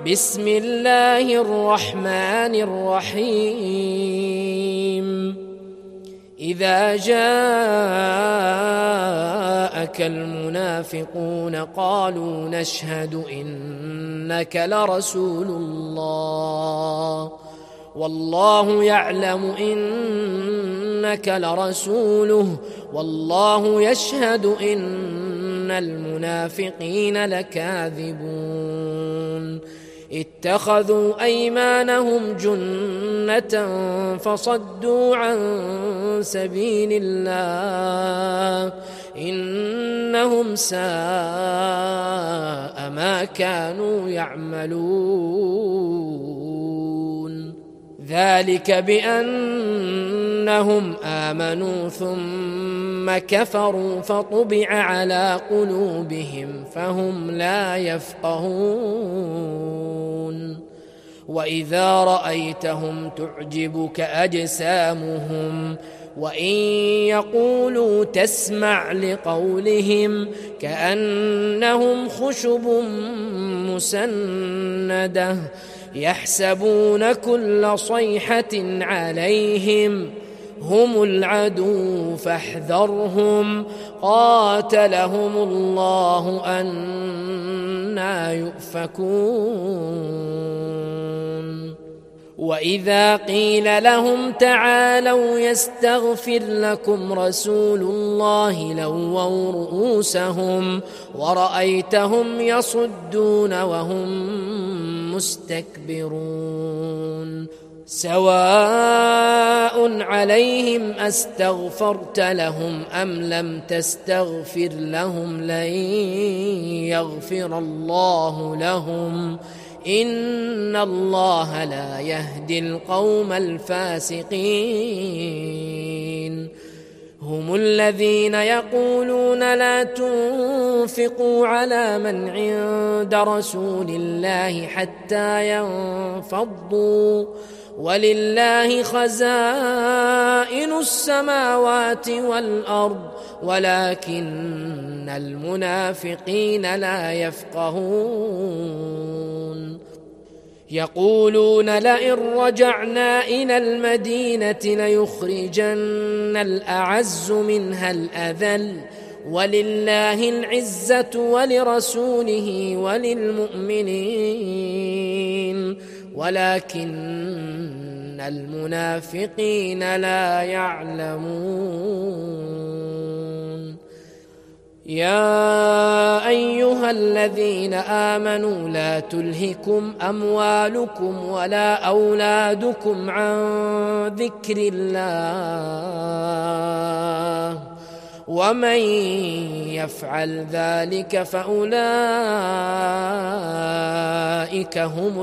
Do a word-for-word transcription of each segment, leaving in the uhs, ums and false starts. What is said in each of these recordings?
بسم الله الرحمن الرحيم إذا جاءك المنافقون قالوا نشهد إنك لرسول الله والله يعلم إنك لرسوله والله يشهد إن المنافقين لكاذبون اتخذوا أيمانهم جنة فصدوا عن سبيل الله إنهم ساء ما كانوا يعملون ذلك بأنهم آمنوا ثم كفروا فطبع على قلوبهم فهم لا يفقهون وإذا رأيتهم تعجبك أجسامهم وإن يقولوا تسمع لقولهم كأنهم خشب مسندة يحسبون كل صيحة عليهم هم العدو فاحذرهم قاتلهم الله أنى يؤفكون وإذا قيل لهم تعالوا يستغفر لكم رسول الله لووا رؤوسهم ورأيتهم يصدون وهم مستكبرون سواء عليهم أستغفرت لهم أم لم تستغفر لهم لن يغفر الله لهم إن الله لا يهدي القوم الفاسقين هم الذين يقولون لا تنفقوا على من عند رسول الله حتى ينفضوا ولله خزائن السماوات والأرض ولكن المنافقين لا يفقهون يقولون لئن رجعنا إلى المدينة ليخرجن الأعز منها الأذل ولله العزة ولرسوله وللمؤمنين ولكن المنافقين لا يعلمون يا أيها الذين آمنوا لا تلهكم أموالكم ولا أولادكم عن ذكر الله ومن يفعل ذلك فأولئك هم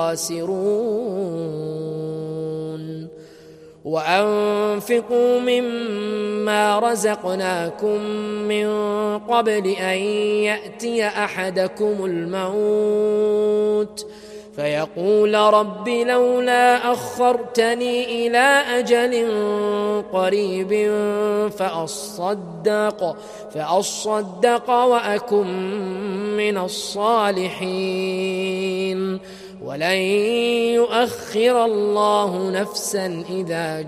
الخاسرون وأنفقوا مما رزقناكم من قبل أن يأتي أحدكم الموت فيقول رب لولا أخرتني إلى أجل قريب فأصدق فأصدق وأكن من الصالحين ولن يؤخر الله نفسا إذا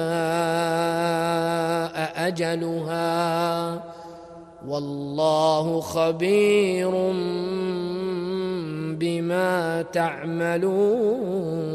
جاء أجلها والله خبير بما تعملون.